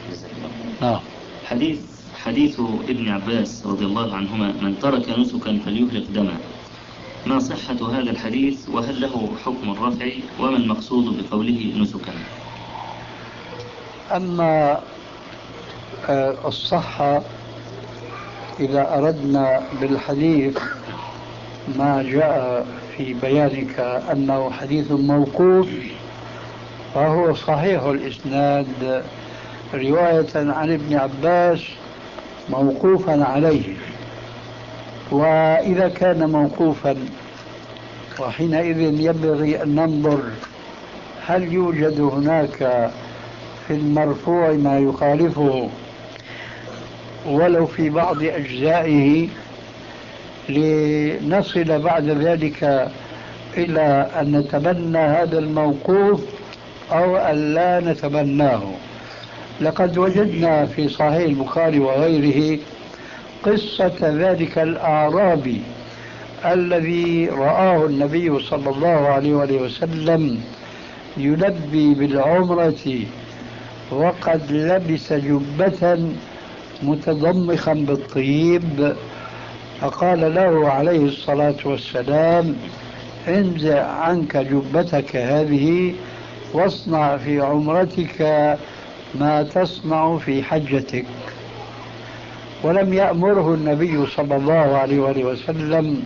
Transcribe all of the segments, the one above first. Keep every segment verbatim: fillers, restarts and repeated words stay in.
نعم. حديث حديث ابن عباس رضي الله عنهما: من ترك نسكا فليهلق دما، ما صحة هذا الحديث وهل له حكم الرفع وما المقصود بقوله نسكا؟ أما الصحة إذا أردنا بالحديث ما جاء في بيانك أنه حديث موقوف فهو صحيح الإسناد رواية عن ابن عباس موقوفا عليه. وإذا كان موقوفا وحينئذ ينبغي أن ننظر هل يوجد هناك في المرفوع ما يخالفه ولو في بعض أجزائه، لنصل بعد ذلك إلى أن نتبنى هذا الموقوف أو أن لا نتبناه. لقد وجدنا في صحيح البخاري وغيره قصة ذلك الأعرابي الذي رآه النبي صلى الله عليه وسلم يلبي بالعمرة وقد لبس جبة متضمخا بالطيب، فقال له عليه الصلاة والسلام: انزع عنك جبتك هذه واصنع في عمرتك ما تصنع في حجتك. ولم يأمره النبي صلى الله عليه وسلم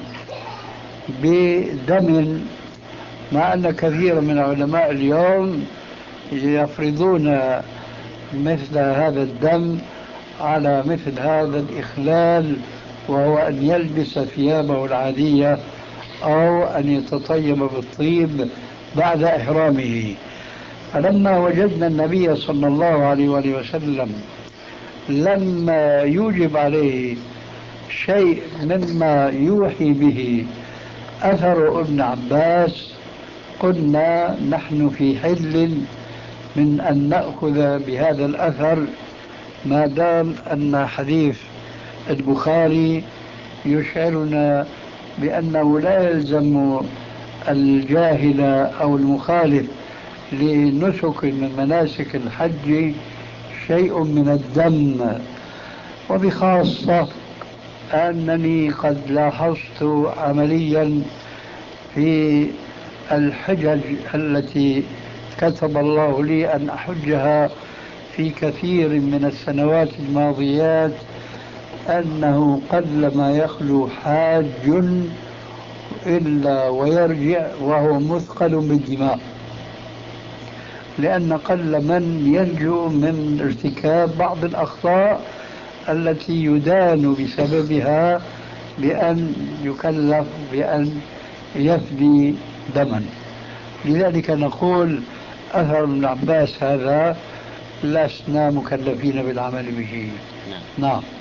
بدم، مع أن كثير من علماء اليوم يفرضون مثل هذا الدم على مثل هذا الإخلال، وهو أن يلبس ثيابه العادية أو أن يتطيب بالطيب بعد إحرامه. فلما وجدنا النبي صلى الله عليه وسلم لما يوجب عليه شيء مما يوحي به أثر ابن عباس، قلنا نحن في حل من أن نأخذ بهذا الأثر ما دام أن حديث البخاري يشعرنا بأنه لا يلزم الجاهل أو المخالف لنسك من مناسك الحج شيء من الدم. وبخاصة أنني قد لاحظت عمليا في الحجج التي كتب الله لي أن أحجها في كثير من السنوات الماضيات أنه قل ما يخلو حاج إلا ويرجع وهو مثقل بالدماء، لأن قل من ينجو من ارتكاب بعض الأخطاء التي يدان بسببها بأن يكلف بأن يفدي دما. لذلك نقول أثر ابن عباس هذا لسنا مكلفين بالعمل به. نعم.